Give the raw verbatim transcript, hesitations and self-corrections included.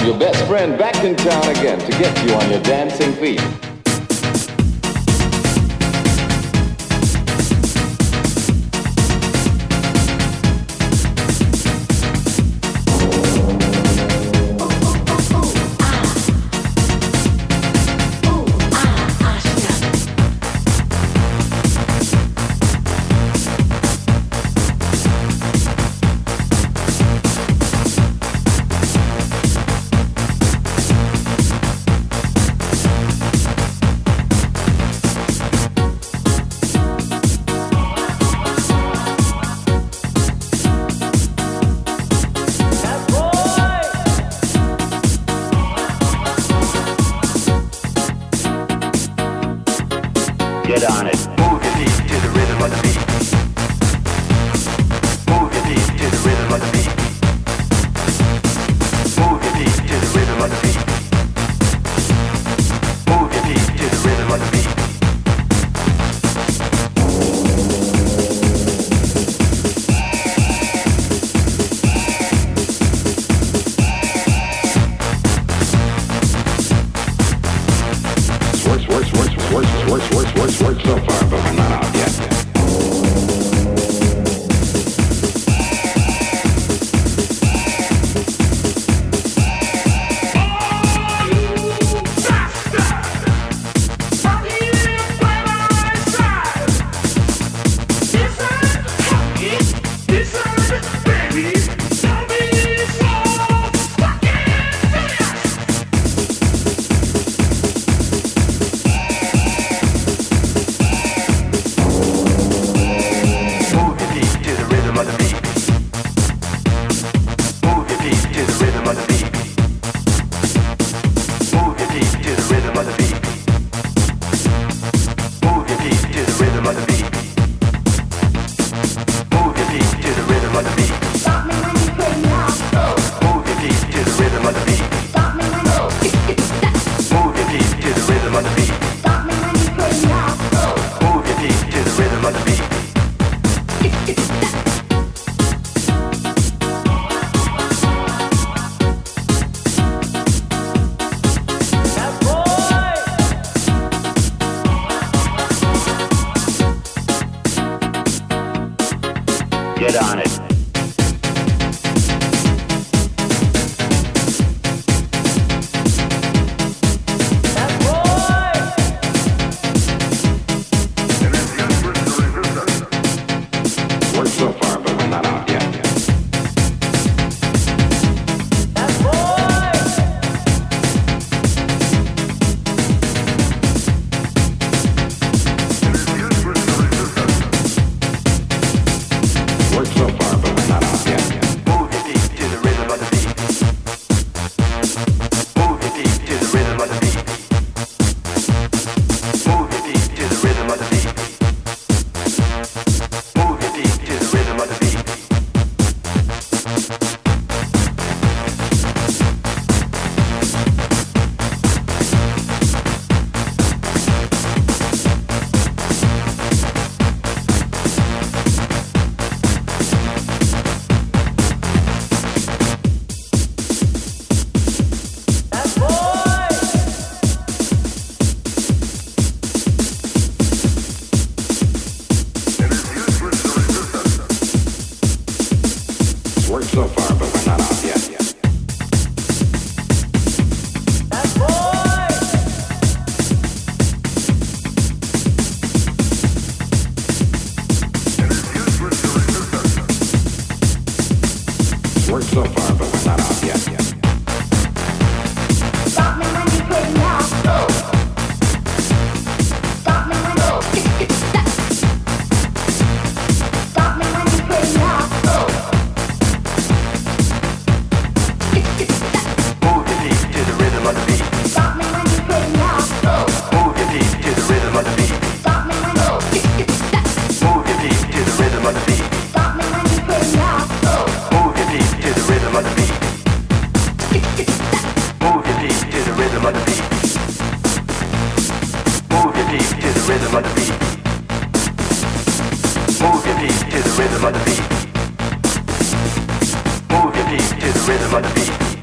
your best friend back in town again to get you on your dancing feet. Get on it. Move your feet to the rhythm of the beat. Move your feet to the rhythm of the beat. Move your feet to the rhythm of the beat. Move your feet to the rhythm of the beat. Works, works, works, works, works, works, works, works so far, but we're not out yet. Get on it. Works so far, but we're not out yet. Works so far, but we're not out yet. Move your feet to the rhythm of the beat. Move your feet to the rhythm of the beat. Move your feet to the rhythm of the beat. Move your feet to the rhythm of the beat. Works so far, but we're not out yet. Works so far, but we're not out yet. Stop me when you put me out. Stop me when you Stop me when you put me out. Move your feet to the rhythm of the beat. Stop me when you put me out. Move your feet to the rhythm of the beat. Stop me when you Move your feet to the rhythm of the beat. Stop me when you put me out. Move your feet to the rhythm of the beat. Move your feet to the rhythm of the beat. Move your feet to the rhythm of the beat. Move your feet to the rhythm of the beat. Move your feet to the rhythm of the beat.